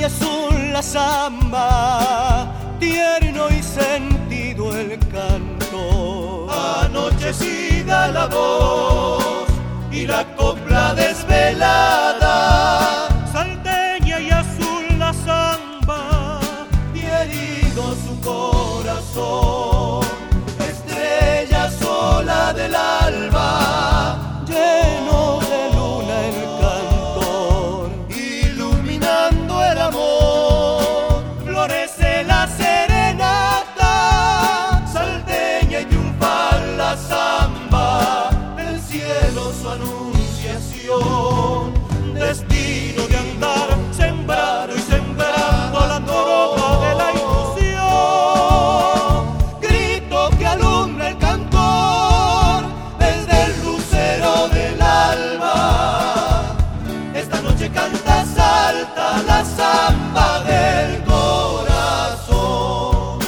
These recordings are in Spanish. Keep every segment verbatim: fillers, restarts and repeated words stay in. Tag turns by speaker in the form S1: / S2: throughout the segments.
S1: y azul la samba, tierno y sentido el canto.
S2: Anochecida la voz y la copla desvelada,
S1: salteña y azul la samba,
S2: y herido su corazón, estrella sola del alba,
S1: lleno de luna el cantor,
S2: iluminando el amor,
S1: florece la serenata,
S2: salteña y triunfal la samba, del cielo su anunciación,
S1: destino de andar, sembrar y sembrando la trova de la ilusión,
S2: grito que alumbra el cantor desde el lucero del alba. Esta noche canta, salta la samba del corazón.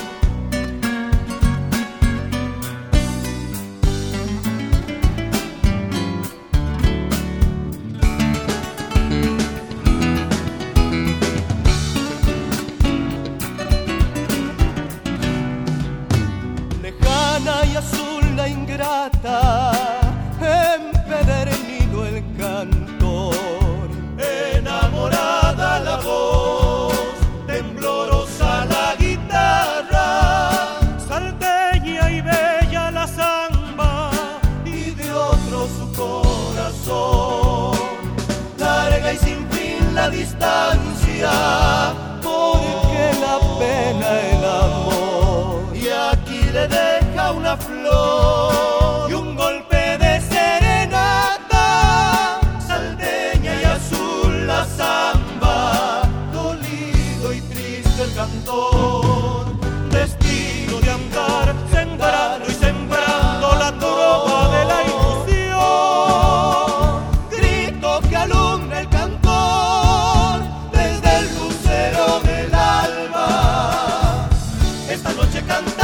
S1: lejana y azul la ingrata, empedernido el cantor,
S2: Enamorada la voz, temblorosa la guitarra,
S1: salteña y bella la samba,
S2: y de otro su corazón, larga y sin fin la distancia,
S1: porque la pena el amor,
S2: y aquí le deja una flor
S1: y un golpe de serenata,
S2: salteña y azul la samba, dolido y triste el cantor,
S1: destino de andar, sembrando y sembrando la trova de la ilusión,
S2: grito que alumbra el cantor desde el lucero del alba. Esta noche canta